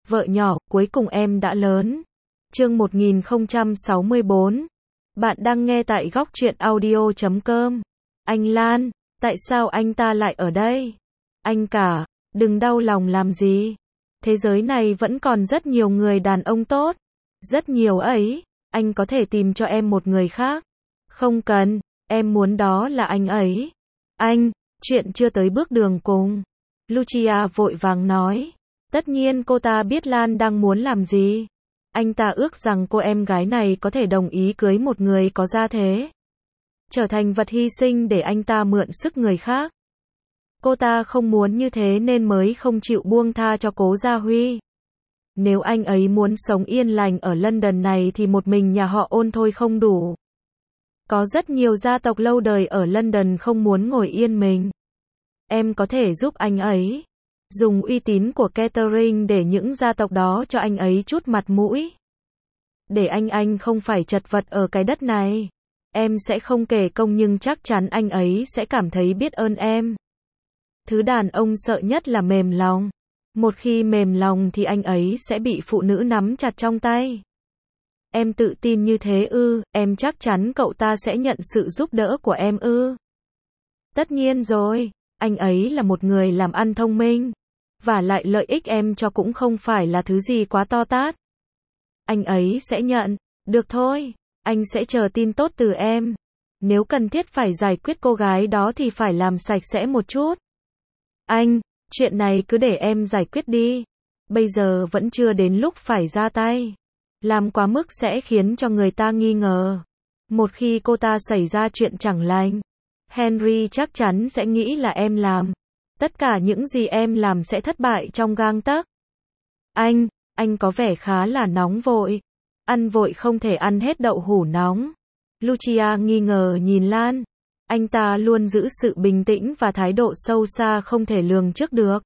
Vợ nhỏ, cuối cùng em đã lớn. Chương 1064. Bạn đang nghe tại góc truyện audio.com. Anh Lan, tại sao anh ta lại ở đây? Anh cả, đừng đau lòng làm gì. Thế giới này vẫn còn rất nhiều người đàn ông tốt. Rất nhiều ấy, anh có thể tìm cho em một người khác. Không cần, em muốn đó là anh ấy. Anh, chuyện chưa tới bước đường cùng. Lucia vội vàng nói. Tất nhiên cô ta biết Lan đang muốn làm gì. Anh ta ước rằng cô em gái này có thể đồng ý cưới một người có gia thế. Trở thành vật hy sinh để anh ta mượn sức người khác. Cô ta không muốn như thế nên mới không chịu buông tha cho Cố Gia Huy. Nếu anh ấy muốn sống yên lành ở London này thì một mình nhà họ Ôn thôi không đủ. Có rất nhiều gia tộc lâu đời ở London không muốn ngồi yên mình. Em có thể giúp anh ấy. Dùng uy tín của Catherine để những gia tộc đó cho anh ấy chút mặt mũi. Để anh không phải chật vật ở cái đất này. Em sẽ không kể công nhưng chắc chắn anh ấy sẽ cảm thấy biết ơn em. Thứ đàn ông sợ nhất là mềm lòng. Một khi mềm lòng thì anh ấy sẽ bị phụ nữ nắm chặt trong tay. Em tự tin như thế ư? Em chắc chắn cậu ta sẽ nhận sự giúp đỡ của em ư? Tất nhiên rồi, anh ấy là một người làm ăn thông minh. Và lại lợi ích em cho cũng không phải là thứ gì quá to tát. Anh ấy sẽ nhận. Được thôi, anh sẽ chờ tin tốt từ em. Nếu cần thiết phải giải quyết cô gái đó thì phải làm sạch sẽ một chút. Anh, chuyện này cứ để em giải quyết đi. Bây giờ vẫn chưa đến lúc phải ra tay. Làm quá mức sẽ khiến cho người ta nghi ngờ. Một khi cô ta xảy ra chuyện chẳng lành, Henry chắc chắn sẽ nghĩ là em làm. Tất cả những gì em làm sẽ thất bại trong gang tấc. Anh có vẻ khá là nóng vội. Ăn vội không thể ăn hết đậu hũ nóng. Lucia nghi ngờ nhìn Lan. Anh ta luôn giữ sự bình tĩnh và thái độ sâu xa không thể lường trước được.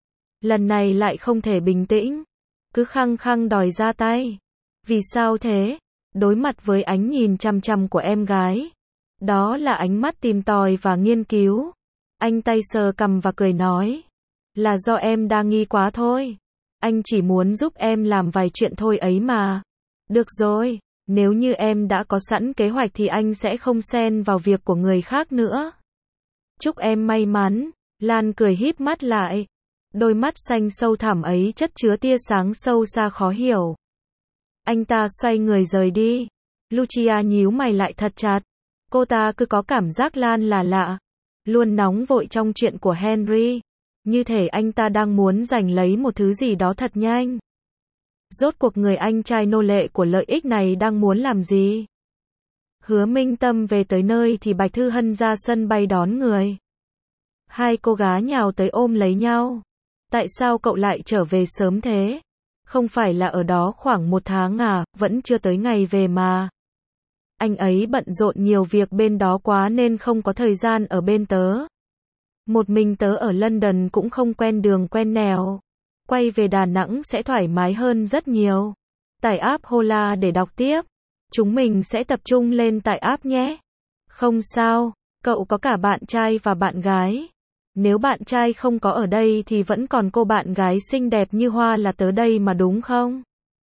Lần này lại không thể bình tĩnh. Cứ khăng khăng đòi ra tay. Vì sao thế? Đối mặt với ánh nhìn chằm chằm của em gái. Đó là ánh mắt tìm tòi và nghiên cứu. Anh tay sờ cằm và cười nói. Là do em đa nghi quá thôi. Anh chỉ muốn giúp em làm vài chuyện thôi ấy mà. Được rồi, nếu như em đã có sẵn kế hoạch thì anh sẽ không xen vào việc của người khác nữa. Chúc em may mắn. Lan cười híp mắt lại. Đôi mắt xanh sâu thẳm ấy chất chứa tia sáng sâu xa khó hiểu. Anh ta xoay người rời đi. Lucia nhíu mày lại thật chặt. Cô ta cứ có cảm giác Lan là lạ. Luôn nóng vội trong chuyện của Henry. Như thể anh ta đang muốn giành lấy một thứ gì đó thật nhanh. Rốt cuộc người anh trai nô lệ của lợi ích này đang muốn làm gì? Hứa Minh Tâm về tới nơi thì Bạch Thư Hân ra sân bay đón người. Hai cô gái nhào tới ôm lấy nhau. Tại sao cậu lại trở về sớm thế? Không phải là ở đó khoảng 1 tháng à, vẫn chưa tới ngày về mà. Anh ấy bận rộn nhiều việc bên đó quá nên không có thời gian ở bên tớ. Một mình tớ ở London cũng không quen đường quen nẻo. Quay về Đà Nẵng sẽ thoải mái hơn rất nhiều. Tải app Hola để đọc tiếp. Chúng mình sẽ tập trung lên tải app nhé. Không sao, cậu có cả bạn trai và bạn gái. Nếu bạn trai không có ở đây thì vẫn còn cô bạn gái xinh đẹp như hoa là tớ đây mà đúng không?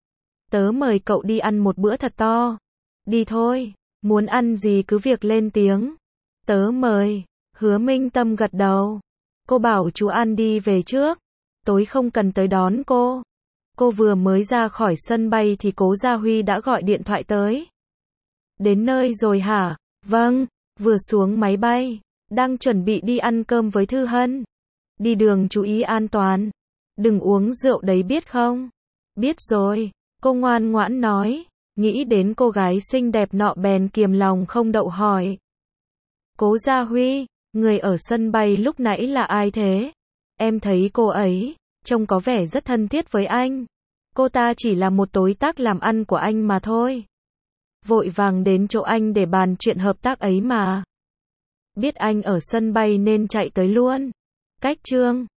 Tớ mời cậu đi ăn một bữa thật to. Đi thôi, muốn ăn gì cứ việc lên tiếng. Tớ mời. Hứa Minh Tâm gật đầu. Cô bảo chú An đi về trước. Tối không cần tới đón cô. Cô vừa mới ra khỏi sân bay thì Cố Gia Huy đã gọi điện thoại tới. Đến nơi rồi hả? Vâng, vừa xuống máy bay. Đang chuẩn bị đi ăn cơm với Thư Hân. Đi đường chú ý an toàn. Đừng uống rượu đấy biết không? Biết rồi, cô ngoan ngoãn nói. Nghĩ đến cô gái xinh đẹp nọ bèn kiềm lòng không đậu hỏi. Cố Gia Huy, người ở sân bay lúc nãy là ai thế? Em thấy cô ấy, trông có vẻ rất thân thiết với anh. Cô ta chỉ là một đối tác làm ăn của anh mà thôi. Vội vàng đến chỗ anh để bàn chuyện hợp tác ấy mà. Biết anh ở sân bay nên chạy tới luôn. Cách Trương,